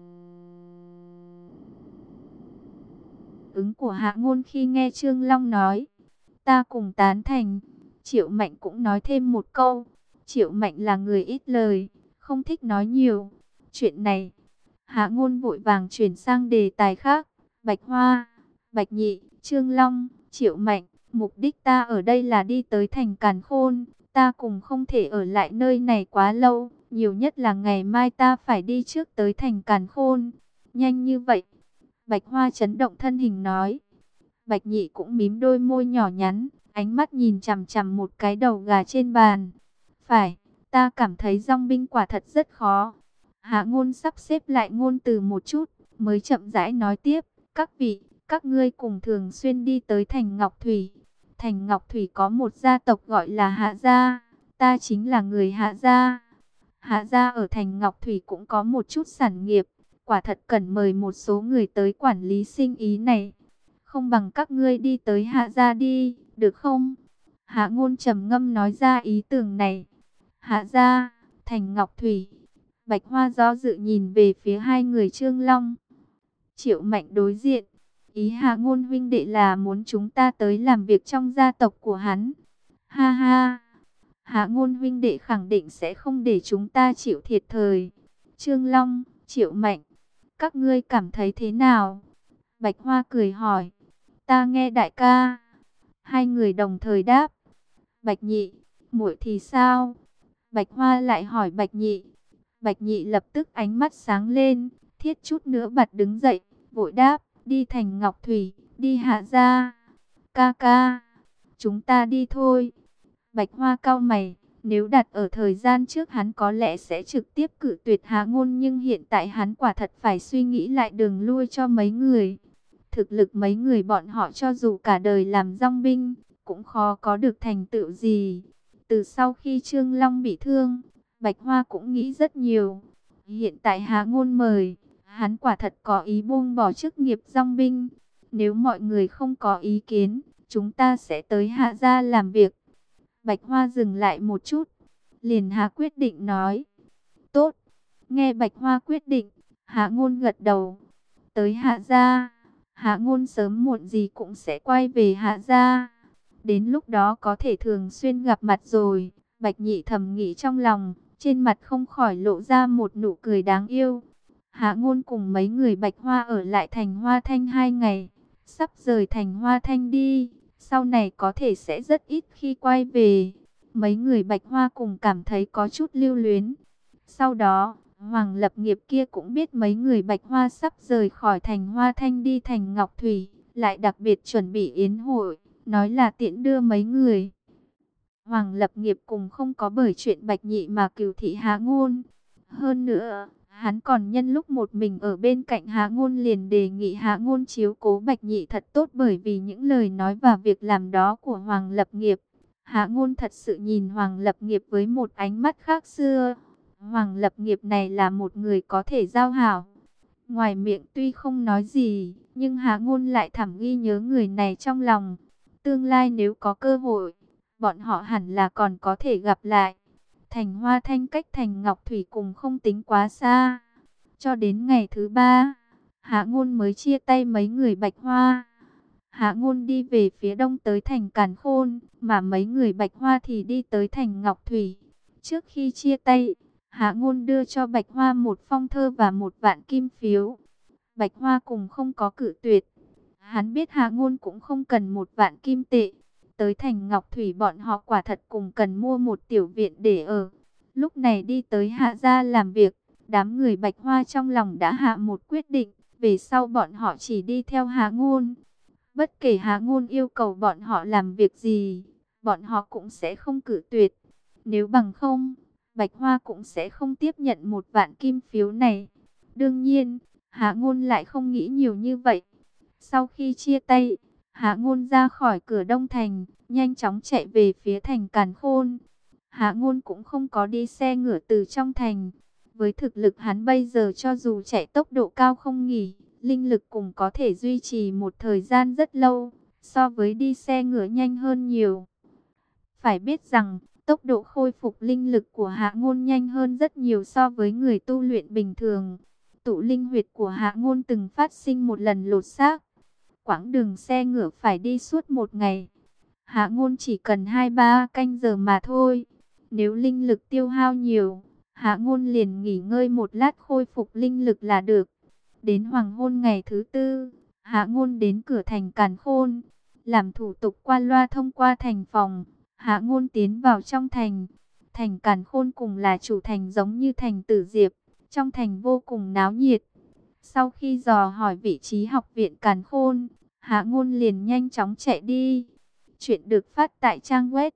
ứng của Hạ Ngôn khi nghe Trương Long nói. Ta cùng tán thành. Triệu Mạnh cũng nói thêm một câu. Triệu Mạnh là người ít lời, không thích nói nhiều. Chuyện này, Hạ Ngôn vội vàng chuyển sang đề tài khác. Bạch Hoa, Bạch Nhị, Trương Long, Triệu Mạnh, mục đích ta ở đây là đi tới thành Càn Khôn. Ta cùng không thể ở lại nơi này quá lâu, nhiều nhất là ngày mai ta phải đi trước tới thành Càn Khôn. Nhanh như vậy? Bạch Hoa chấn động thân hình nói. Bạch Nhị cũng mím đôi môi nhỏ nhắn, ánh mắt nhìn chằm chằm một cái đầu gà trên bàn. Phải, ta cảm thấy dong binh quả thật rất khó. Hạ Ngôn sắp xếp lại ngôn từ một chút, mới chậm rãi nói tiếp. Các vị, các ngươi cùng thường xuyên đi tới thành Ngọc Thủy. Thành Ngọc Thủy có một gia tộc gọi là Hạ gia, ta chính là người Hạ gia. Hạ gia ở thành Ngọc Thủy cũng có một chút sản nghiệp, quả thật cần mời một số người tới quản lý sinh ý này. Không bằng các ngươi đi tới Hạ gia đi, được không? Hạ Ngôn trầm ngâm nói ra ý tưởng này. Hạ gia, thành Ngọc Thủy. Bạch Hoa do dự nhìn về phía hai người Trương Long, Triệu Mạnh đối diện. Ý Hạ Ngôn huynh đệ là muốn chúng ta tới làm việc trong gia tộc của hắn. Ha ha, Hạ Ngôn huynh đệ khẳng định sẽ không để chúng ta chịu thiệt thòi. Trương Long, Triệu Mạnh, các ngươi cảm thấy thế nào? Bạch Hoa cười hỏi. Ta nghe đại ca, Hai người đồng thời đáp. Bạch Nhị, muội thì sao? Bạch Hoa lại hỏi Bạch Nhị. Bạch Nhị lập tức ánh mắt sáng lên, thiết chút nữa bật đứng dậy, vội đáp, đi thành Ngọc Thủy, đi Hạ gia. Ca ca, chúng ta đi thôi. Bạch Hoa cau mày, nếu đặt ở thời gian trước hắn có lẽ sẽ trực tiếp cự tuyệt Hạ Ngôn, nhưng hiện tại hắn quả thật phải suy nghĩ lại đường lui cho mấy người. Thực lực mấy người bọn họ cho dù cả đời làm dong binh, cũng khó có được thành tựu gì. Từ sau khi Trương Long bị thương, Bạch Hoa cũng nghĩ rất nhiều. Hiện tại Hạ Ngôn mời, hắn quả thật có ý buông bỏ chức nghiệp dong binh. Nếu mọi người không có ý kiến, chúng ta sẽ tới Hạ gia làm việc. Bạch Hoa dừng lại một chút, liền hạ quyết định nói. Tốt, nghe Bạch Hoa quyết định, Hạ Ngôn gật đầu. Tới Hạ gia, Hạ Ngôn sớm muộn gì cũng sẽ quay về Hạ gia. Đến lúc đó có thể thường xuyên gặp mặt rồi. Bạch Nhị thầm nghĩ trong lòng, trên mặt không khỏi lộ ra một nụ cười đáng yêu. Hạ Ngôn cùng mấy người Bạch Hoa ở lại thành Hoa Thanh 2 ngày, sắp rời thành Hoa Thanh đi. Sau này có thể sẽ rất ít khi quay về. Mấy người Bạch Hoa cùng cảm thấy có chút lưu luyến. Sau đó, Hoàng Lập Nghiệp kia cũng biết mấy người Bạch Hoa sắp rời khỏi thành Hoa Thanh đi thành Ngọc Thủy, lại đặc biệt chuẩn bị yến hội, nói là tiễn đưa mấy người. Hoàng Lập Nghiệp cùng không có bởi chuyện Bạch Nhị mà cừu thị Hạ Ngôn. Hơn nữa, hắn còn nhân lúc một mình ở bên cạnh Hạ Ngôn liền đề nghị Hạ Ngôn chiếu cố Bạch Nhị thật tốt, bởi vì những lời nói và việc làm đó của Hoàng Lập Nghiệp. Hạ Ngôn thật sự nhìn Hoàng Lập Nghiệp với một ánh mắt khác xưa. Hoàng Lập Nghiệp này là một người có thể giao hảo. Ngoài miệng tuy không nói gì, nhưng Hạ Ngôn lại thầm ghi nhớ người này trong lòng. Tương lai nếu có cơ hội, bọn họ hẳn là còn có thể gặp lại. Thành Hoa Thanh cách thành Ngọc Thủy cùng không tính quá xa. Cho đến ngày thứ 3, Hạ Ngôn mới chia tay mấy người Bạch Hoa. Hạ Ngôn đi về phía đông tới thành Càn Khôn, mà mấy người Bạch Hoa thì đi tới thành Ngọc Thủy. Trước khi chia tay, Hạ Ngôn đưa cho Bạch Hoa một phong thơ và 1.000 kim phiếu. Bạch Hoa cùng không có cự tuyệt. Hắn biết Hạ Ngôn cũng không cần 1.000 kim tệ. Tới thành Ngọc Thủy bọn họ quả thật cùng cần mua một tiểu viện để ở. Lúc này đi tới Hạ gia làm việc, đám người Bạch Hoa trong lòng đã hạ một quyết định. Về sau bọn họ chỉ đi theo Hạ Ngôn. Bất kể Hạ Ngôn yêu cầu bọn họ làm việc gì, bọn họ cũng sẽ không cự tuyệt. Nếu bằng không, Bạch Hoa cũng sẽ không tiếp nhận 1.000 kim phiếu này. Đương nhiên, Hạ Ngôn lại không nghĩ nhiều như vậy. Sau khi chia tay, Hạ Ngôn ra khỏi cửa Đông Thành, nhanh chóng chạy về phía thành Càn Khôn. Hạ Ngôn cũng không có đi xe ngựa từ trong thành. Với thực lực hắn bây giờ cho dù chạy tốc độ cao không nghỉ, linh lực cũng có thể duy trì một thời gian rất lâu, so với đi xe ngựa nhanh hơn nhiều. Phải biết rằng, tốc độ khôi phục linh lực của Hạ Ngôn nhanh hơn rất nhiều so với người tu luyện bình thường. Tụ linh huyệt của Hạ Ngôn từng phát sinh một lần lột xác. Quãng đường xe ngựa phải đi suốt 1 ngày. Hạ Ngôn chỉ cần 2-3 canh giờ mà thôi. Nếu linh lực tiêu hao nhiều, Hạ Ngôn liền nghỉ ngơi một lát khôi phục linh lực là được. Đến hoàng hôn ngày thứ 4, Hạ Ngôn đến cửa thành Càn Khôn, làm thủ tục qua loa thông qua thành phòng. Hạ Ngôn tiến vào trong thành. Thành Càn Khôn cùng là chủ thành giống như thành Tử Diệp, trong thành vô cùng náo nhiệt. Sau khi dò hỏi vị trí học viện Càn Khôn, Hạ Ngôn liền nhanh chóng chạy đi. Chuyện được phát tại trang web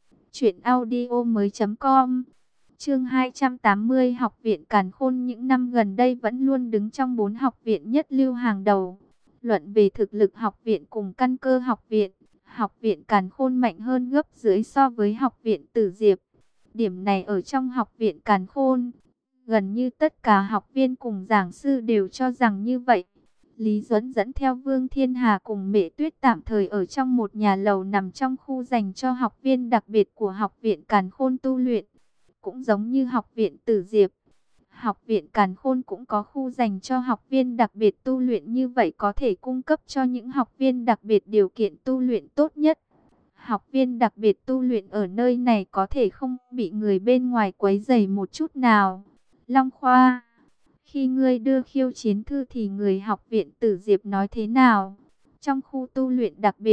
truyệnaudiomoi.com. Chương 280, học viện Càn Khôn những năm gần đây vẫn luôn đứng trong 4 học viện nhất lưu hàng đầu. Luận về thực lực học viện cùng căn cơ học viện Càn Khôn mạnh hơn gấp rưỡi so với học viện Tử Diệp. Điểm này ở trong học viện Càn Khôn, gần như tất cả học viên cùng giảng sư đều cho rằng như vậy. Lý Duẫn dẫn theo Vương Thiên Hà cùng Mễ Tuyết tạm thời ở trong một nhà lầu nằm trong khu dành cho học viên đặc biệt của học viện Càn Khôn tu luyện. Cũng giống như học viện Tử Diệp, học viện Càn Khôn cũng có khu dành cho học viên đặc biệt tu luyện, như vậy có thể cung cấp cho những học viên đặc biệt điều kiện tu luyện tốt nhất. Học viên đặc biệt tu luyện ở nơi này có thể không bị người bên ngoài quấy rầy một chút nào. Long Khoa, khi ngươi đưa khiêu chiến thư thì người học viện Tử Diệp nói thế nào? Trong khu tu luyện đặc biệt,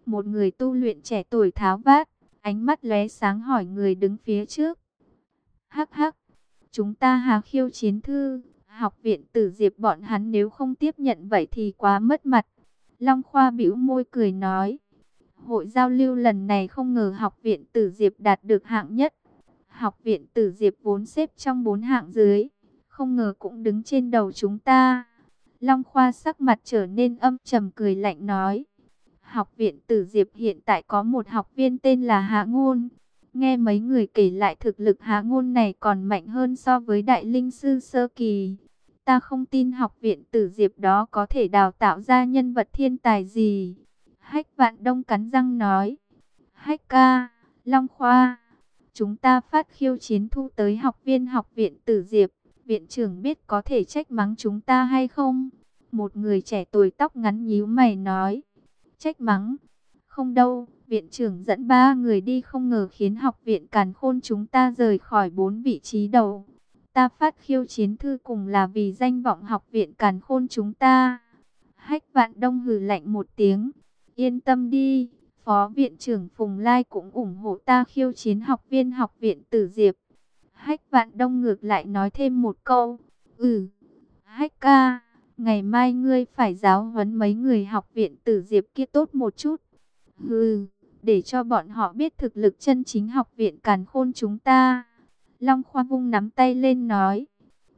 Một người tu luyện trẻ tuổi tháo vát, ánh mắt lóe sáng hỏi người đứng phía trước. Hắc hắc, chúng ta Hà Khiêu Chiến Thư, học viện Tử Diệp bọn hắn nếu không tiếp nhận vậy thì quá mất mặt. Long Khoa bĩu môi cười nói. Hội giao lưu lần này không ngờ học viện Tử Diệp đạt được hạng nhất. Học viện Tử Diệp vốn xếp trong 4 hạng dưới, không ngờ cũng đứng trên đầu chúng ta. Long Khoa sắc mặt trở nên âm trầm cười lạnh nói. Học viện Tử Diệp hiện tại có một học viên tên là Hạ Ngôn. Nghe mấy người kể lại thực lực Hạ Ngôn này còn mạnh hơn so với Đại Linh Sư Sơ Kỳ. Ta không tin học viện Tử Diệp đó có thể đào tạo ra nhân vật thiên tài gì. Hách Vạn Đông cắn răng nói. Hách ca, Long Khoa, chúng ta phát khiêu chiến thu tới học viên học viện Tử Diệp. Viện trưởng biết có thể trách mắng chúng ta hay không? Một người trẻ tuổi tóc ngắn nhíu mày nói. Trách mắng? Không đâu, viện trưởng dẫn 3 người đi không ngờ khiến học viện Càn Khôn chúng ta rời khỏi 4 vị trí đầu. Ta phát khiêu chiến thư cùng là vì danh vọng học viện Càn Khôn chúng ta. Hách Vạn Đông hừ lạnh một tiếng. Yên tâm đi, Phó viện trưởng Phùng Lai cũng ủng hộ ta khiêu chiến học viên học viện Tử Diệp. Hách Vạn Đông ngược lại nói thêm một câu. Hách ca, ngày mai ngươi phải giáo huấn mấy người học viện Tử Diệp kia tốt một chút. Để cho bọn họ biết thực lực chân chính học viện Càn Khôn chúng ta. Long Khoa vung nắm tay lên nói.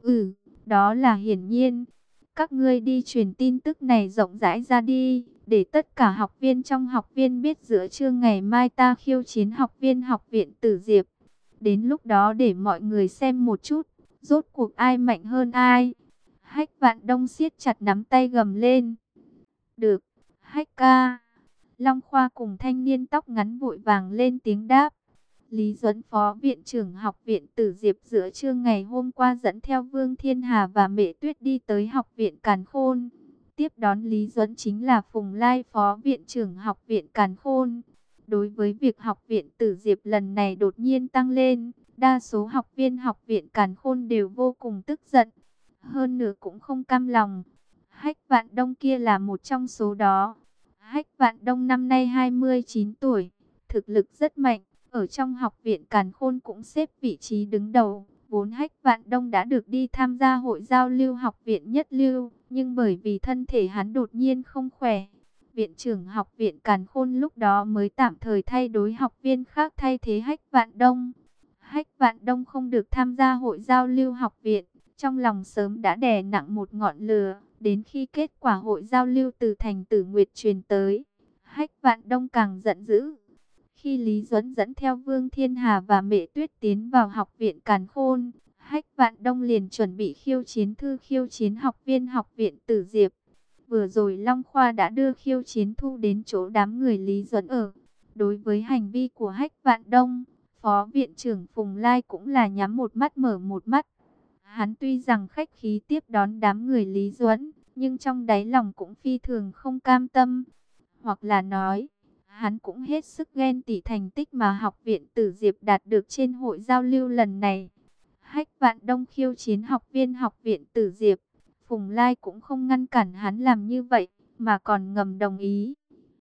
Đó là hiển nhiên. Các ngươi đi truyền tin tức này rộng rãi ra đi, để tất cả học viên trong học viên biết giữa trưa ngày mai ta khiêu chiến học viên học viện Tử Diệp. Đến lúc đó để mọi người xem một chút, rốt cuộc ai mạnh hơn ai. Hách Vạn Đông siết chặt nắm tay gầm lên. Được, Hách ca. Long Khoa cùng thanh niên tóc ngắn vội vàng lên tiếng đáp. Lý Duẫn Phó viện trưởng học viện Tử Diệp giữa trưa ngày hôm qua dẫn theo Vương Thiên Hà và Mễ Tuyết đi tới học viện Càn Khôn. Tiếp đón Lý Duẫn chính là Phùng Lai Phó viện trưởng học viện Càn Khôn. Đối với việc học viện Tử Diệp lần này đột nhiên tăng lên, đa số học viên học viện Càn Khôn đều vô cùng tức giận. Hơn nữa cũng không cam lòng. Hách Vạn Đông kia là một trong số đó. Hách Vạn Đông năm nay 29 tuổi, thực lực rất mạnh. Ở trong học viện Càn Khôn cũng xếp vị trí đứng đầu. Vốn Hách Vạn Đông đã được đi tham gia hội giao lưu học viện nhất lưu. Nhưng bởi vì thân thể hắn đột nhiên không khỏe, viện trưởng học viện Càn Khôn lúc đó mới tạm thời thay đổi học viên khác thay thế Hách Vạn Đông. Hách Vạn Đông không được tham gia hội giao lưu học viện. Trong lòng sớm đã đè nặng một ngọn lửa. Đến khi kết quả hội giao lưu từ thành Tử Nguyệt truyền tới, Hách Vạn Đông càng giận dữ. Khi Lý Duẫn dẫn theo Vương Thiên Hà và Mễ Tuyết tiến vào học viện Càn Khôn, Hách Vạn Đông liền chuẩn bị khiêu chiến thư khiêu chiến học viên học viện Tử Diệp. Vừa rồi Long Khoa đã đưa khiêu chiến thu đến chỗ đám người Lý Duẫn ở. Đối với hành vi của Hách Vạn Đông, Phó viện trưởng Phùng Lai cũng là nhắm một mắt mở một mắt. Hắn tuy rằng khách khí tiếp đón đám người Lý Duẫn, nhưng trong đáy lòng cũng phi thường không cam tâm. Hoặc là nói, hắn cũng hết sức ghen tị thành tích mà học viện Tử Diệp đạt được trên hội giao lưu lần này. Hách Vạn Đông khiêu chiến học viên học viện Tử Diệp, Phùng Lai cũng không ngăn cản hắn làm như vậy, mà còn ngầm đồng ý.